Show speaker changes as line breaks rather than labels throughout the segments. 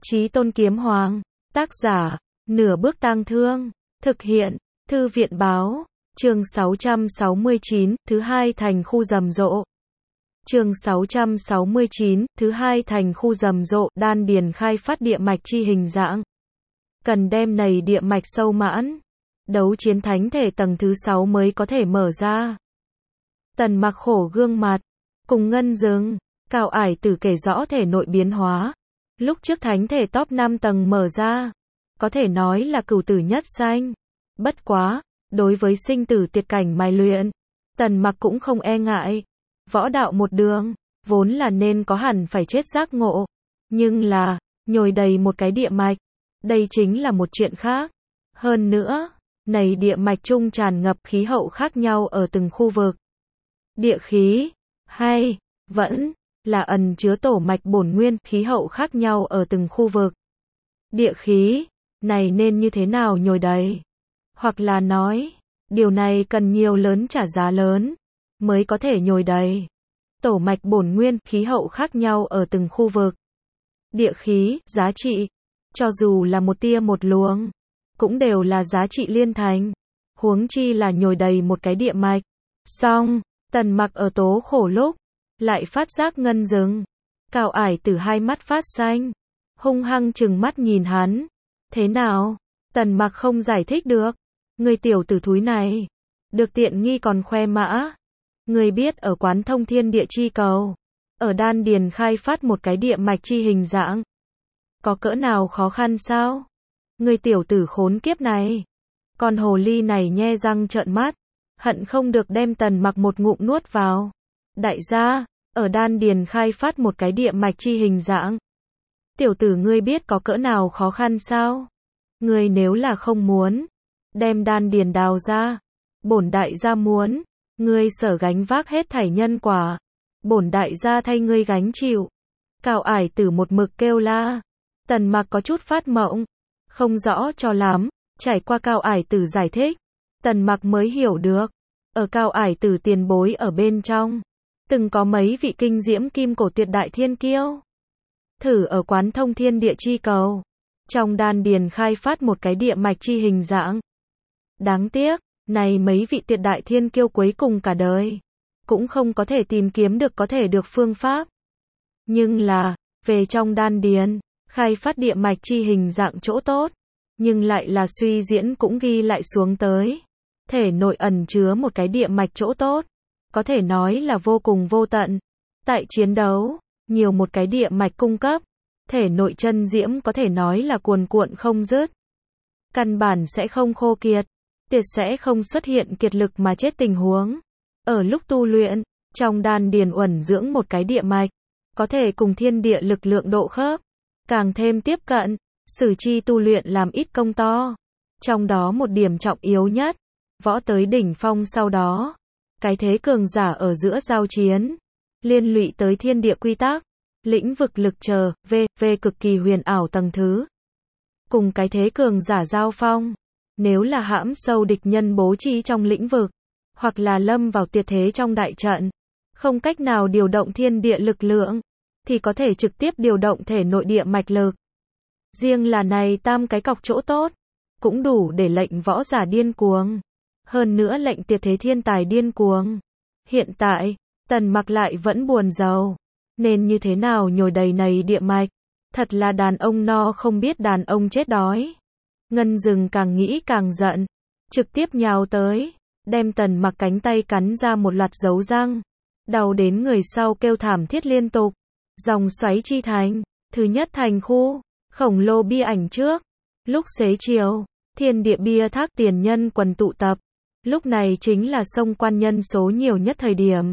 Chí Tôn Kiếm Hoàng. Tác giả, Nửa Bước Tang Thương. Thực hiện, Thư viện báo. Chương 669, thứ hai thành khu rầm rộ. Chương 669, thứ hai thành khu rầm rộ, đan điền khai phát địa mạch chi hình dạng. Cần đem nầy địa mạch sâu mãn. Đấu chiến thánh thể tầng thứ 6 mới có thể mở ra. Tần Mặc khổ gương mặt, cùng Ngân Dừng, Cao Ải Tử kể rõ thể nội biến hóa. Lúc trước thánh thể top 5 tầng mở ra, có thể nói là cửu tử nhất sanh. Bất quá, đối với sinh tử tuyệt cảnh mài luyện, Tần Mặc cũng không e ngại. Võ đạo một đường, vốn là nên có hẳn phải chết giác ngộ. Nhưng là, nhồi đầy một cái địa mạch, đây chính là một chuyện khác. Hơn nữa, này địa mạch trung tràn ngập khí hậu khác nhau ở từng khu vực. Địa khí, hay, vẫn, là ẩn chứa tổ mạch bổn nguyên, khí hậu khác nhau ở từng khu vực. Địa khí, này nên như thế nào nhồi đầy? Hoặc là nói, điều này cần nhiều lớn trả giá lớn, mới có thể nhồi đầy. Tổ mạch bổn nguyên, khí hậu khác nhau ở từng khu vực. Địa khí, giá trị, cho dù là một tia một luồng, cũng đều là giá trị liên thành. Huống chi là nhồi đầy một cái địa mạch. Xong, Tần Mặc ở tố khổ lúc, lại phát giác Ngân Dừng, Cao Ải Tử hai mắt phát xanh, hung hăng trừng mắt nhìn hắn. Thế nào? Tần Mặc không giải thích được. Người tiểu tử thúi này, được tiện nghi còn khoe mã. Người biết ở quán thông thiên địa chi cầu, ở đan điền khai phát một cái địa mạch chi hình dạng, có cỡ nào khó khăn sao? Người tiểu tử khốn kiếp này. Con hồ ly này nhe răng trợn mắt, hận không được đem Tần Mặc một ngụm nuốt vào. Đại gia, ở đan điền khai phát một cái địa mạch chi hình dạng. Tiểu tử ngươi biết có cỡ nào khó khăn sao? Ngươi nếu là không muốn đem đan điền đào ra, bổn đại gia muốn, ngươi sở gánh vác hết thảy nhân quả, bổn đại gia thay ngươi gánh chịu. Cao Ải Tử một mực kêu la. Tần Mặc có chút phát mộng, không rõ cho lắm. Trải qua Cao Ải Tử giải thích, Tần Mặc mới hiểu được, ở Cao Ải Tử tiền bối ở bên trong, từng có mấy vị kinh diễm kim cổ tuyệt đại thiên kiêu. Thử ở quán thông thiên địa chi cầu, trong đan điền khai phát một cái địa mạch chi hình dạng. Đáng tiếc, này mấy vị tuyệt đại thiên kiêu cuối cùng cả đời, cũng không có thể tìm kiếm được có thể được phương pháp. Nhưng là, về trong đan điền, khai phát địa mạch chi hình dạng chỗ tốt, nhưng lại là suy diễn cũng ghi lại xuống tới. Thể nội ẩn chứa một cái địa mạch chỗ tốt, có thể nói là vô cùng vô tận. Tại chiến đấu, nhiều một cái địa mạch cung cấp, thể nội chân diễm có thể nói là cuồn cuộn không dứt. Căn bản sẽ không khô kiệt, tuyệt sẽ không xuất hiện kiệt lực mà chết tình huống. Ở lúc tu luyện, trong đan điền uẩn dưỡng một cái địa mạch, có thể cùng thiên địa lực lượng độ khớp, càng thêm tiếp cận, sử chi tu luyện làm ít công to. Trong đó một điểm trọng yếu nhất, võ tới đỉnh phong sau đó, cái thế cường giả ở giữa giao chiến, liên lụy tới thiên địa quy tắc, lĩnh vực lực chờ, v cực kỳ huyền ảo tầng thứ. Cùng cái thế cường giả giao phong, nếu là hãm sâu địch nhân bố trí trong lĩnh vực, hoặc là lâm vào tuyệt thế trong đại trận, không cách nào điều động thiên địa lực lượng, thì có thể trực tiếp điều động thể nội địa mạch lực. Riêng là này tam cái cọc chỗ tốt, cũng đủ để lệnh võ giả điên cuồng. Hơn nữa lệnh tuyệt thế thiên tài điên cuồng. Hiện tại, Tần Mặc lại vẫn buồn rầu. Nên như thế nào nhồi đầy này địa mạch? Thật là đàn ông no không biết đàn ông chết đói. Ngân Dừng càng nghĩ càng giận, trực tiếp nhào tới, đem Tần Mặc cánh tay cắn ra một loạt dấu răng. Đau đến người sau kêu thảm thiết liên tục. Dòng xoáy chi thành, thứ nhất thành khu, khổng lồ bia ảnh trước. Lúc xế chiều, thiên địa bia thác tiền nhân quần tụ tập. Lúc này chính là xông quan nhân số nhiều nhất thời điểm.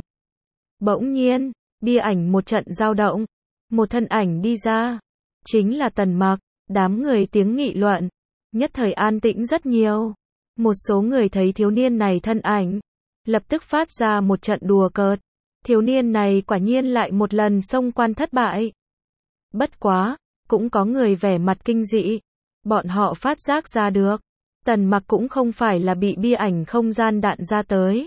Bỗng nhiên, bia ảnh một trận dao động, một thân ảnh đi ra, chính là Tần Mặc. Đám người tiếng nghị luận, nhất thời an tĩnh rất nhiều. Một số người thấy thiếu niên này thân ảnh, lập tức phát ra một trận đùa cợt. Thiếu niên này quả nhiên lại một lần xông quan thất bại. Bất quá, cũng có người vẻ mặt kinh dị. Bọn họ phát giác ra được, Tần Mặc cũng không phải là bị bia ảnh không gian đạn ra tới.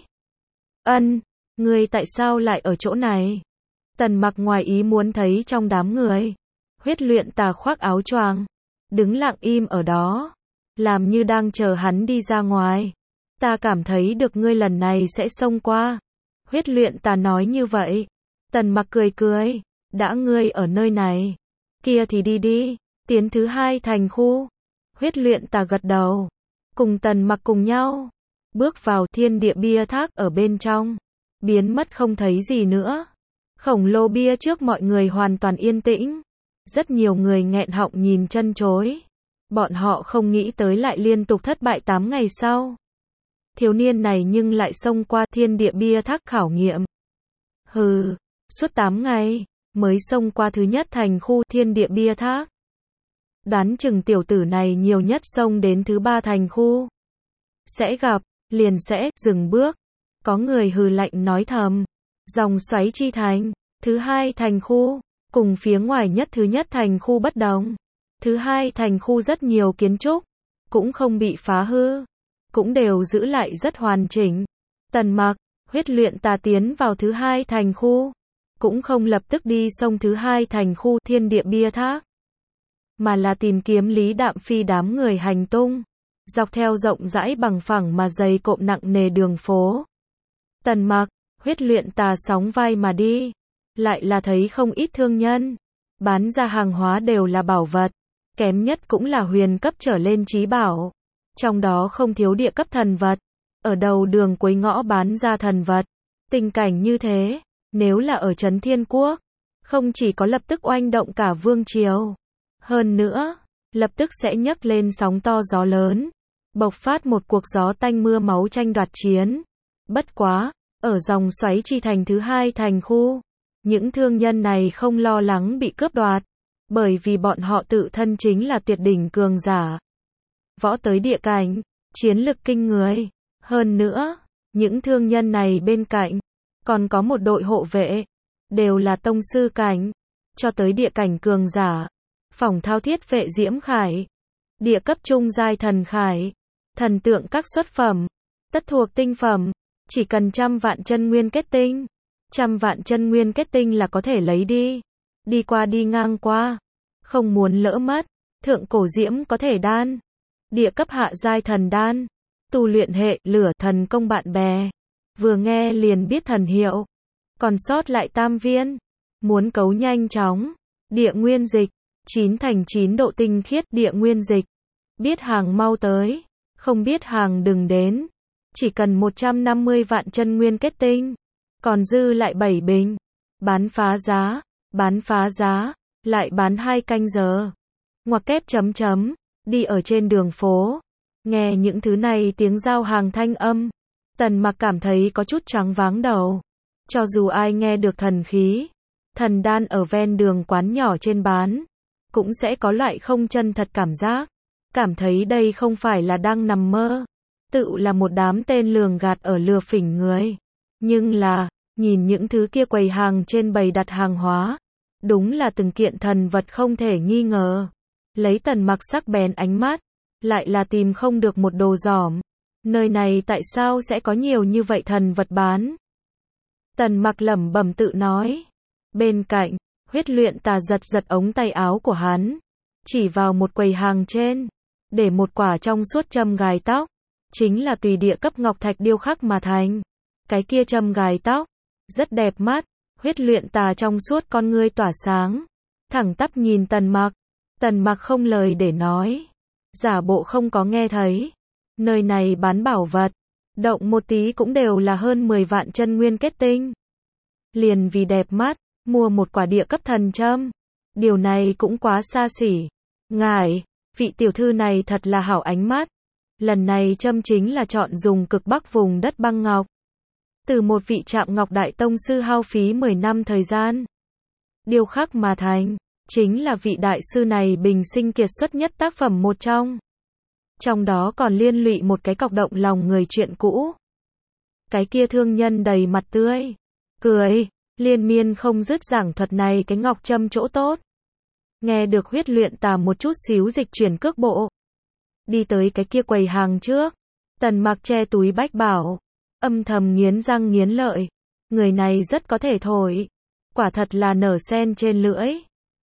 Ngươi tại sao lại ở chỗ này? Tần Mặc ngoài ý muốn thấy trong đám người, Huyết luyện tà khoác áo choàng, đứng lặng im ở đó, làm như đang chờ hắn đi ra ngoài. Ta cảm thấy được ngươi lần này sẽ xông qua. Huyết luyện tà nói như vậy. Tần Mặc cười cười, đã ngươi ở nơi này, kia thì đi đi, tiến thứ hai thành khu. Huyết luyện tà gật đầu, cùng Tần Mặc cùng nhau, bước vào thiên địa bia thác ở bên trong, biến mất không thấy gì nữa. Khổng lồ bia trước mọi người hoàn toàn yên tĩnh, rất nhiều người nghẹn họng nhìn chân chối. Bọn họ không nghĩ tới lại liên tục thất bại 8 ngày sau. Thiếu niên này nhưng lại xông qua thiên địa bia thác khảo nghiệm. Hừ, suốt 8 ngày, mới xông qua thứ nhất thành khu thiên địa bia thác. Đoán chừng tiểu tử này nhiều nhất xông đến thứ 3 thành khu. Sẽ gặp, liền sẽ, dừng bước. Có người hừ lạnh nói thầm. Dòng xoáy chi thành, thứ 2 thành khu, cùng phía ngoài nhất thứ nhất thành khu bất đồng. Thứ 2 thành khu rất nhiều kiến trúc, cũng không bị phá hư, cũng đều giữ lại rất hoàn chỉnh. Tần Mặc, huyết luyện tà tiến vào thứ 2 thành khu, cũng không lập tức đi xông thứ 2 thành khu thiên địa bia thác, mà là tìm kiếm Lý Đạm Phi đám người hành tung, dọc theo rộng rãi bằng phẳng mà dày cộm nặng nề đường phố. Tần Mặc, huyết luyện tà sóng vai mà đi, lại là thấy không ít thương nhân, bán ra hàng hóa đều là bảo vật, kém nhất cũng là huyền cấp trở lên chí bảo, trong đó không thiếu địa cấp thần vật, ở đầu đường cuối ngõ bán ra thần vật. Tình cảnh như thế, nếu là ở Trấn Thiên Quốc, không chỉ có lập tức oanh động cả vương triều, hơn nữa, lập tức sẽ nhấc lên sóng to gió lớn, bộc phát một cuộc gió tanh mưa máu tranh đoạt chiến. Bất quá, ở dòng xoáy chi thành thứ 2 thành khu, những thương nhân này không lo lắng bị cướp đoạt, bởi vì bọn họ tự thân chính là tuyệt đỉnh cường giả, võ tới địa cảnh, chiến lực kinh người. Hơn nữa, những thương nhân này bên cạnh, còn có một đội hộ vệ, đều là tông sư cảnh, cho tới địa cảnh cường giả. Phỏng thao thiết vệ diễm khải, địa cấp trung giai thần khải, thần tượng các xuất phẩm, tất thuộc tinh phẩm, chỉ cần 100 vạn chân nguyên kết tinh. 100 vạn chân nguyên kết tinh là có thể lấy đi. Đi qua đi ngang qua, không muốn lỡ mất. Thượng cổ diễm có thể đan, địa cấp hạ giai thần đan, tu luyện hệ lửa thần công bạn bè, vừa nghe liền biết thần hiệu. Còn sót lại tam viên, muốn cấu nhanh chóng, địa nguyên dịch, 9 thành 9 độ tinh khiết địa nguyên dịch. Biết hàng mau tới, không biết hàng đừng đến. Chỉ cần 150 vạn chân nguyên kết tinh, còn dư lại 7 bình. Bán phá giá, lại bán 2 canh giờ. Ngoặc kép chấm chấm, đi ở trên đường phố, nghe những thứ này tiếng giao hàng thanh âm, Tần Mặc cảm thấy có chút choáng váng đầu. Cho dù ai nghe được thần khí, thần đan ở ven đường quán nhỏ trên bán, cũng sẽ có loại không chân thật cảm giác, cảm thấy đây không phải là đang nằm mơ, tự là một đám tên lường gạt ở lừa phỉnh người. Nhưng là, nhìn những thứ kia quầy hàng trên bày đặt hàng hóa, đúng là từng kiện thần vật không thể nghi ngờ. Lấy Tần Mặc sắc bén ánh mắt, lại là tìm không được một đồ giỏm. Nơi này tại sao sẽ có nhiều như vậy thần vật bán? Tần Mặc lẩm bẩm tự nói. Bên cạnh, huyết luyện tà giật giật ống tay áo của hắn, chỉ vào một quầy hàng trên, để một quả trong suốt châm gài tóc, chính là tùy địa cấp ngọc thạch điêu khắc mà thành. Cái kia châm gài tóc, rất đẹp mắt, huyết luyện tà trong suốt con ngươi tỏa sáng, thẳng tắp nhìn Tần Mặc. Tần Mặc không lời để nói, giả bộ không có nghe thấy. Nơi này bán bảo vật, động một tí cũng đều là hơn 10 vạn chân nguyên kết tinh. Liền vì đẹp mắt, mua một quả địa cấp thần châm, điều này cũng quá xa xỉ. Ngài, vị tiểu thư này thật là hảo ánh mắt. Lần này châm chính là chọn dùng cực bắc vùng đất băng ngọc, từ một vị Trạm Ngọc Đại Tông sư hao phí 10 năm thời gian điêu khắc mà thành, chính là vị đại sư này bình sinh kiệt xuất nhất tác phẩm một trong. Trong đó còn liên lụy một cái cọc động lòng người chuyện cũ. Cái kia thương nhân đầy mặt tươi cười, liên miên không dứt giảng thuật này cái ngọc châm chỗ tốt. Nghe được huyết luyện tà một chút xíu dịch chuyển cước bộ, đi tới cái kia quầy hàng trước, Tần Mặc che túi bách bảo, âm thầm nghiến răng nghiến lợi. Người này rất có thể thổi, quả thật là nở sen trên lưỡi.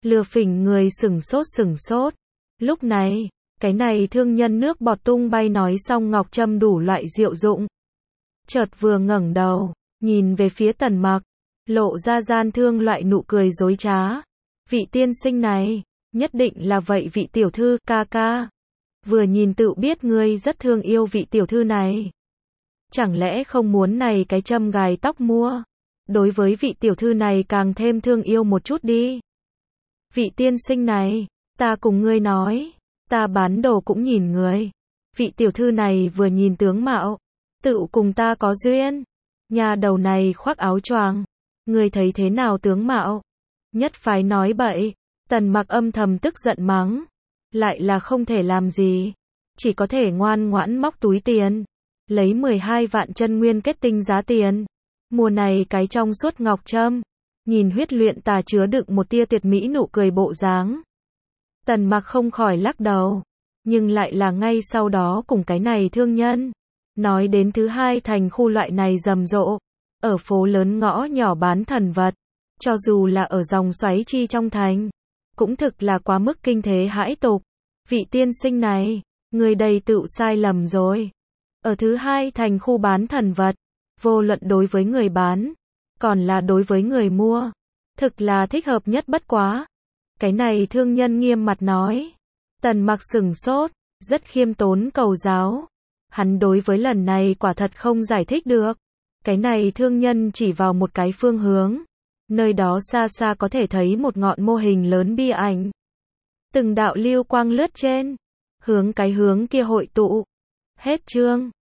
Lừa phỉnh người sửng sốt. Lúc này, cái này thương nhân nước bọt tung bay nói xong ngọc châm đủ loại diệu dụng. Chợt vừa ngẩng đầu, nhìn về phía Tần Mặc, lộ ra gian thương loại nụ cười dối trá. Vị tiên sinh này, nhất định là vậy vị tiểu thư, ca ca. Vừa nhìn tự biết ngươi rất thương yêu vị tiểu thư này. Chẳng lẽ không muốn này cái châm gài tóc mua? Đối với vị tiểu thư này càng thêm thương yêu một chút đi. Vị tiên sinh này, ta cùng ngươi nói, ta bán đồ cũng nhìn người. Vị tiểu thư này vừa nhìn tướng mạo, tự cùng ta có duyên. Nhà đầu này khoác áo choàng, ngươi thấy thế nào tướng mạo? Nhất phái nói bậy. Tần Mặc âm thầm tức giận mắng, lại là không thể làm gì, chỉ có thể ngoan ngoãn móc túi tiền, lấy 12 vạn chân nguyên kết tinh giá tiền, mua này cái trong suốt ngọc trâm. Nhìn huyết luyện tà chứa đựng một tia tuyệt mỹ nụ cười bộ dáng, Tần Mặc không khỏi lắc đầu, nhưng lại là ngay sau đó cùng cái này thương nhân nói đến thứ hai thành khu loại này rầm rộ, ở phố lớn ngõ nhỏ bán thần vật, cho dù là ở dòng xoáy chi trong thành, cũng thực là quá mức kinh thế hãi tục. Vị tiên sinh này, người đây tự sai lầm rồi. Ở thứ hai thành khu bán thần vật, vô luận đối với người bán, còn là đối với người mua, thực là thích hợp nhất bất quá. Cái này thương nhân nghiêm mặt nói. Tần Mặc sửng sốt, rất khiêm tốn cầu giáo. Hắn đối với lần này quả thật không giải thích được. Cái này thương nhân chỉ vào một cái phương hướng. Nơi đó xa xa có thể thấy một ngọn mô hình lớn bia ảnh. Từng đạo lưu quang lướt trên, hướng cái hướng kia hội tụ. Hết chương.